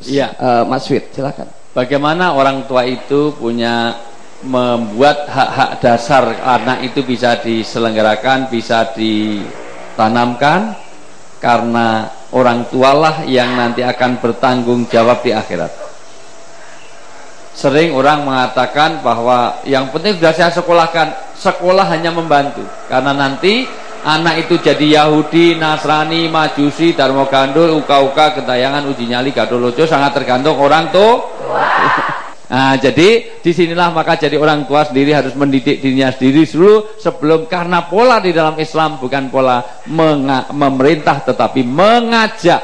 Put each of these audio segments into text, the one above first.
Iya. Mas Wid, silakan. Bagaimana orang tua itu punya membuat hak-hak dasar anak itu bisa diselenggarakan, bisa ditanamkan, karena orang tualah yang nanti akan bertanggung jawab di akhirat. Sering orang mengatakan bahwa yang penting sudah saya sekolahkan, sekolah hanya membantu, karena nanti anak itu jadi Yahudi, Nasrani, Majusi, Darmo Gandul, Uka-uka, Gentayangan, Uji Nyali, Gadolojo, sangat tergantung orang tua. Nah, jadi disinilah maka jadi orang tua sendiri harus mendidik dirinya sendiri dulu sebelum, karena pola di dalam Islam bukan pola memerintah tetapi mengajak.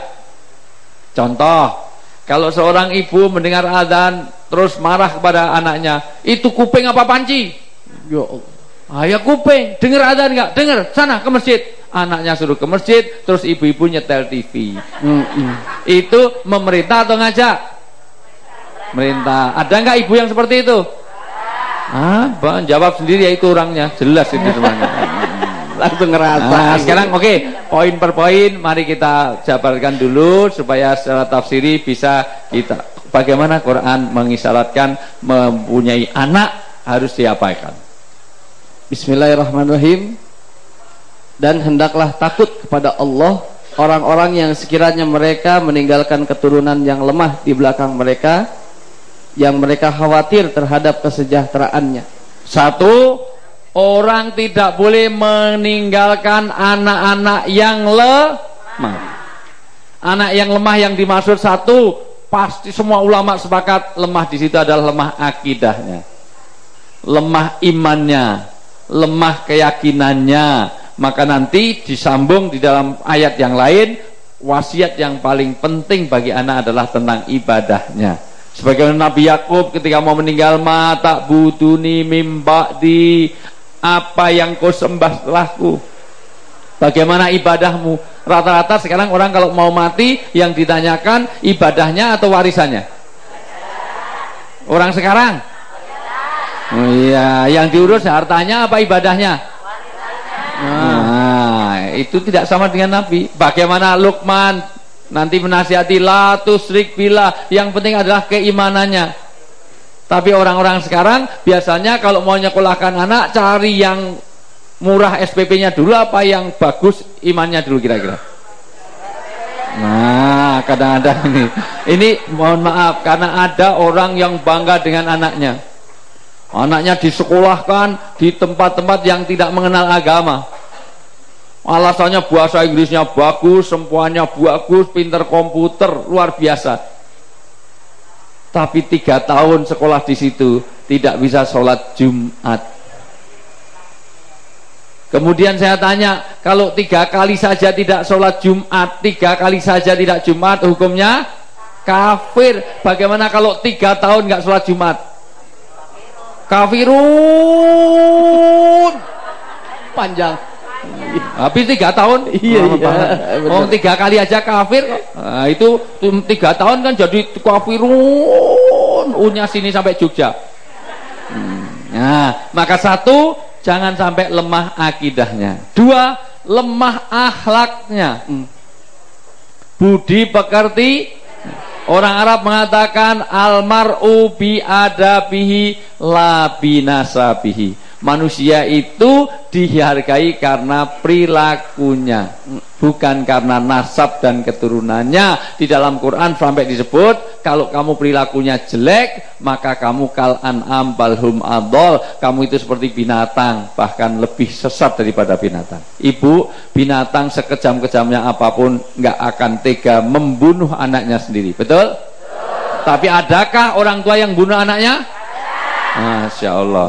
Contoh, kalau seorang ibu mendengar azan terus marah kepada anaknya, itu kuping apa panci? Yo, ya kuping. Dengar azan nggak? Dengar. Sana ke masjid. Anaknya suruh ke masjid, terus ibu-ibu nyetel TV. Itu memerintah atau ngajak? Merintah. Ada nggak ibu yang seperti itu? Bang, jawab sendiri, ya itu orangnya jelas itu semuanya. Langsung ngerasa. Nah, sekarang oke, poin per poin mari kita jabarkan dulu supaya secara tafsiri bisa kita bagaimana Quran mengisyaratkan mempunyai anak harus diapakan. Bismillahirrahmanirrahim. Dan hendaklah takut kepada Allah orang-orang yang sekiranya mereka meninggalkan keturunan yang lemah di belakang mereka, yang mereka khawatir terhadap kesejahteraannya. Satu, orang tidak boleh meninggalkan anak-anak yang lemah. Anak yang lemah yang dimaksud satu, pasti semua ulama sepakat lemah di situ adalah lemah akidahnya, lemah imannya, lemah keyakinannya. Maka nanti disambung di dalam ayat yang lain, wasiat yang paling penting bagi anak adalah tentang ibadahnya. Sebagaimana Nabi Yakub ketika mau meninggal, mata buduni mimba di, apa yang kau sembah setelahku, bagaimana ibadahmu. Rata-rata sekarang orang kalau mau mati yang ditanyakan ibadahnya atau warisannya. Orang sekarang, oh iya, yang diurus hartanya apa ibadahnya? Nah, itu tidak sama dengan Nabi. Bagaimana Luqman nanti menasihati la tusyrik billah, yang penting adalah keimanannya. Tapi orang-orang sekarang biasanya kalau mau nyekolahkan anak cari yang murah SPP-nya dulu apa yang bagus imannya dulu kira-kira. Nah, kadang-kadang ini mohon maaf karena ada orang yang bangga dengan anaknya. Anaknya disekolahkan di tempat-tempat yang tidak mengenal agama. Alasannya bahasa Inggrisnya bagus, sempuannya bagus, pinter komputer, luar biasa. Tapi 3 tahun sekolah di situ tidak bisa sholat Jumat. Kemudian saya tanya, kalau 3 kali saja tidak sholat Jumat, 3 kali saja tidak Jumat, hukumnya kafir. Bagaimana kalau 3 tahun nggak sholat Jumat? Kafirun. Panjang. Habis 3 tahun. Iya. Oh, 3 kali aja kafir. Nah, itu 3 tahun kan jadi kafirun. Unya sini sampai Jogja. Nah, maka satu, jangan sampai lemah akidahnya. 2, lemah akhlaknya. Budi pekerti. Orang Arab mengatakan almar'u bi adabihi la binasabihi. Manusia itu dihargai karena perilakunya, bukan karena nasab dan keturunannya. Di dalam Quran sampai disebut kalau kamu perilakunya jelek maka kamu kal an'am balhum adol, kamu itu seperti binatang, bahkan lebih sesat daripada binatang. Ibu, binatang sekejam-kejamnya apapun nggak akan tega membunuh anaknya sendiri, betul? Tapi adakah orang tua yang bunuh anaknya? Masya Allah.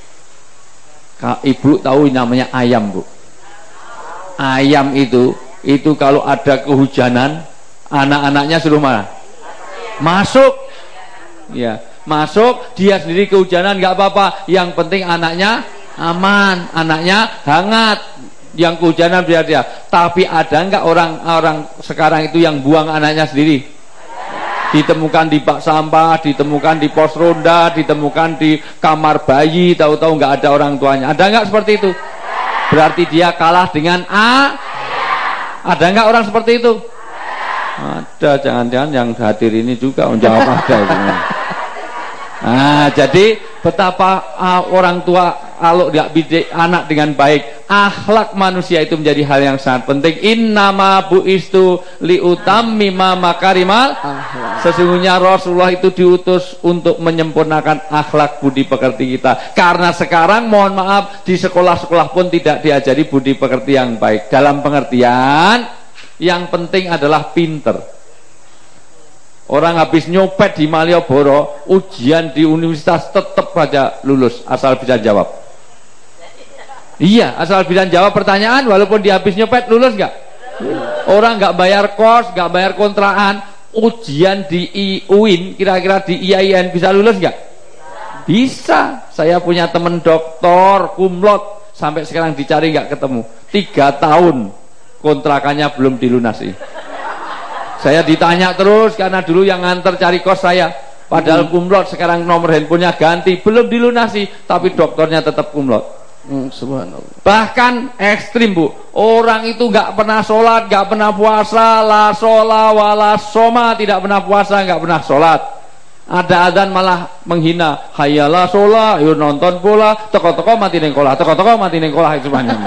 Ibu tahu namanya ayam, Bu. Ayam itu kalau ada kehujanan, anak-anaknya suruh mana? Masuk. Ya, masuk, dia sendiri kehujanan nggak apa-apa. Yang penting anaknya aman, anaknya hangat. Yang kehujanan biar dia. Tapi ada nggak orang-orang sekarang itu yang buang anaknya sendiri? Ditemukan di bak sampah, ditemukan di pos ronda, ditemukan di kamar bayi, tahu-tahu nggak ada orang tuanya. Ada nggak seperti itu? Berarti dia kalah dengan A. Ada nggak orang seperti itu? Ada, jangan-jangan yang hadir ini juga menjawab ada itu. Nah, jadi betapa orang tua kalau tidak didik anak dengan baik, akhlak manusia itu menjadi hal yang sangat penting. Innama buistu liutammima makarimal akhlak. Sesungguhnya Rasulullah itu diutus untuk menyempurnakan akhlak budi pekerti kita. Karena sekarang mohon maaf di sekolah-sekolah pun tidak diajari budi pekerti yang baik. Dalam pengertian yang penting adalah pinter. Orang habis nyopet di Malioboro, ujian di universitas tetap aja lulus asal bisa jawab. Iya, asal bisa jawab pertanyaan walaupun dia habis nyopet, lulus nggak? Orang nggak bayar kos, nggak bayar kontrakan, ujian di UIN, kira-kira di IAIN bisa lulus nggak? Bisa. Saya punya teman doktor kumlot sampai sekarang dicari nggak ketemu. 3 tahun kontrakannya belum dilunasi. Saya ditanya terus karena dulu yang nganter cari kos saya. Padahal kumlot, sekarang nomor handphonenya ganti, belum dilunasi, tapi dokternya tetap kumlot. Subhanallah. Bahkan ekstrim, Bu. Orang itu nggak pernah sholat, nggak pernah puasa, la sholat wala soma, tidak pernah puasa, nggak pernah sholat. Ada adzan malah menghina, hayalah sholat, yuk nonton bola, toko-toko mati nengkolah, toko-toko mati nengkolah, itu semuanya.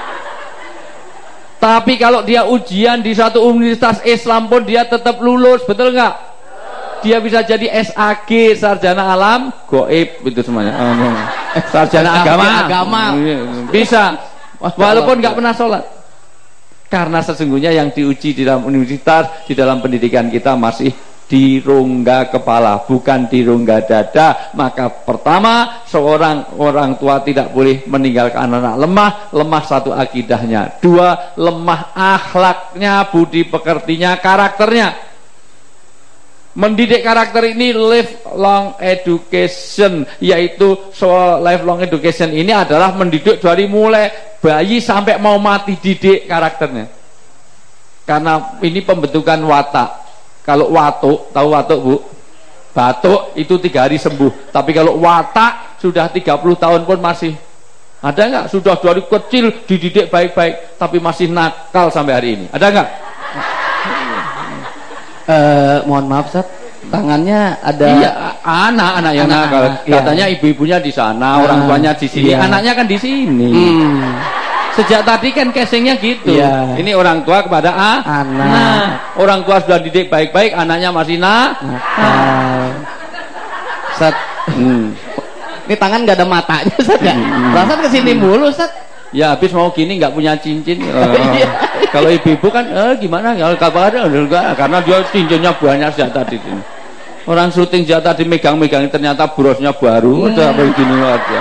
Tapi kalau dia ujian di satu universitas Islam pun dia tetap lulus, betul nggak? Dia bisa jadi SAG, sarjana alam goib, itu semuanya. Sarjana agama. Bisa, walaupun nggak pernah sholat. Karena sesungguhnya yang diuji di dalam universitas, di dalam pendidikan kita masih di rongga kepala, bukan di rongga dada. Maka pertama, seorang orang tua tidak boleh meninggalkan anak lemah satu akidahnya. 2, lemah akhlaknya, budi pekertinya, karakternya. Mendidik karakter ini lifelong education, yaitu lifelong education ini adalah mendidik dari mulai bayi sampai mau mati, didik karakternya. Karena ini pembentukan watak. Kalau watuk, tahu watuk, Bu? Batuk itu 3 hari sembuh. Tapi kalau watak sudah 30 tahun pun masih. Ada nggak? Sudah dari kecil dididik baik-baik tapi masih nakal sampai hari ini. Ada nggak? Mohon maaf, Ustaz. Tangannya ada. Iya, anak yang nakal. Katanya ibu-ibunya di sana, orang tuanya di sini, anaknya kan di sini. Sejak tadi kan casingnya gitu. Iya. Ini orang tua kepada anak. Nah, orang tua sudah didik baik-baik, anaknya masih Ustaz. Ini tangan nggak ada matanya, Ustaz ya? Perasaan kesini mulu, Ustaz. Ya habis mau gini nggak punya cincin. Kalau ibu-ibu kan gimana? Kalau kabarnya enggak, karena dia cincinnya banyak sejak tadi. Orang syuting sejak tadi megang-megang ternyata brosnya baru. Udah begini aja.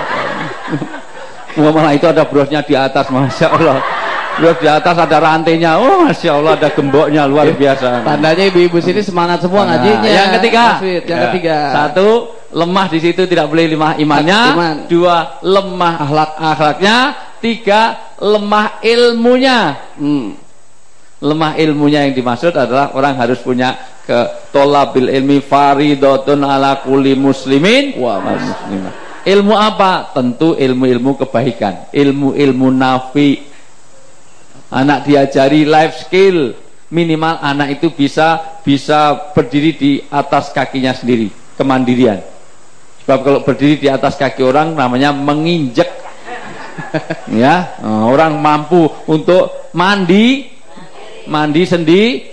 Malah itu ada brosnya di atas, masya Allah. Bros di atas ada rantainya, oh masya Allah, ada gemboknya luar biasa. Tandanya ibu-ibu sini semangat semua ngajinya. Yang ketiga, yang ketiga. 1, lemah di situ tidak boleh lemah imannya. 2, lemah akhlaknya. 3, lemah ilmunya. Lemah ilmunya yang dimaksud adalah orang harus punya tolabil ilmi faridotun ala kulli muslimin wa muslimah. Ilmu apa? Tentu ilmu-ilmu kebaikan, ilmu-ilmu nafi. Anak diajari life skill, minimal anak itu bisa berdiri di atas kakinya sendiri, kemandirian. Sebab kalau berdiri di atas kaki orang namanya menginjek. Ya, orang mampu untuk mandi sendiri.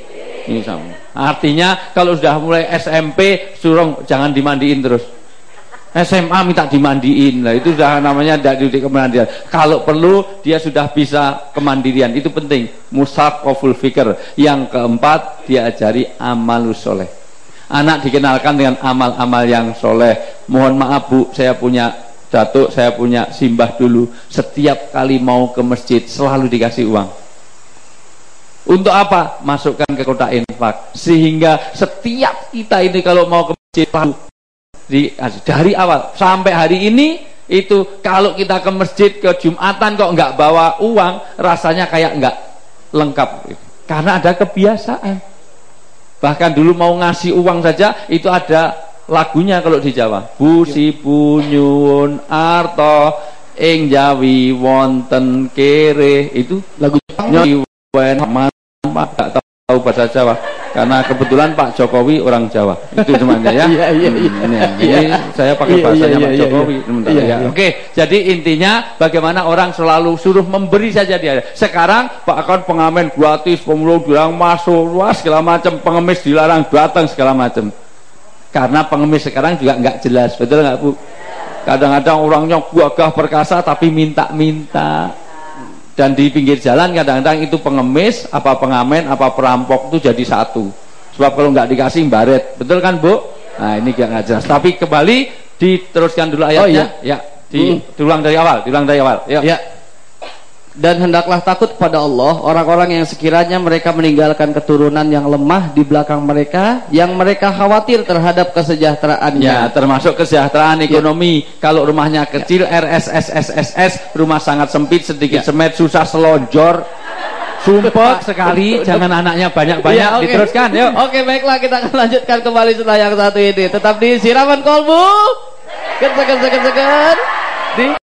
Artinya kalau sudah mulai SMP suruh jangan dimandiin terus. SMA minta dimandiin, lah itu sudah namanya tidak dididik kemandirian. Kalau perlu dia sudah bisa kemandirian, itu penting. Musaqqaful fikr. Yang keempat, diajari amalus soleh. Anak dikenalkan dengan amal-amal yang soleh. Mohon maaf, Bu, saya punya datuk, saya punya simbah dulu. Setiap kali mau ke masjid selalu dikasih uang. Untuk apa? Masukkan ke kotak infak. Sehingga setiap kita ini kalau mau ke masjid dari awal sampai hari ini itu kalau kita ke masjid ke Jumatan kok nggak bawa uang, rasanya kayak nggak lengkap karena ada kebiasaan. Bahkan dulu mau ngasih uang saja itu ada lagunya kalau di Jawa. Busibu nyuwun arto ing Jawi wonten kere, itu lagu nyuwun nggak tahu bahasa Jawa. Karena kebetulan Pak Jokowi orang Jawa. Itu semuanya ya. Ini saya pakai bahasanya Pak Jokowi. Oke, jadi intinya bagaimana orang selalu suruh memberi saja dia. Sekarang Pak akan pengamen gratis, pemulung dilarang masuk, luas segala macam, pengemis dilarang datang segala macam. Karena pengemis sekarang juga nggak jelas, betul nggak Bu? Kadang-kadang orangnya gagah perkasa tapi minta-minta. Dan di pinggir jalan kadang-kadang itu pengemis, apa pengamen, apa perampok itu jadi satu. Sebab kalau nggak dikasih baret, betul kan Bu? Nah ini nggak jelas. Tapi kembali diteruskan dulu ayatnya. Diulang dari awal, Yuk. Ya. Dan hendaklah takut kepada Allah orang-orang yang sekiranya mereka meninggalkan keturunan yang lemah di belakang mereka, yang mereka khawatir terhadap kesejahteraannya. Ya, termasuk kesejahteraan ekonomi. Kalau rumahnya kecil, RSSSSS, rumah sangat sempit, sedikit semet, susah selonjor, sumpek sekali. Jangan anaknya banyak-banyak. Diteruskan, yuk. Oke, baiklah, kita akan lanjutkan kembali setelah yang satu ini. Tetap di Siraman Kolbu. Seger.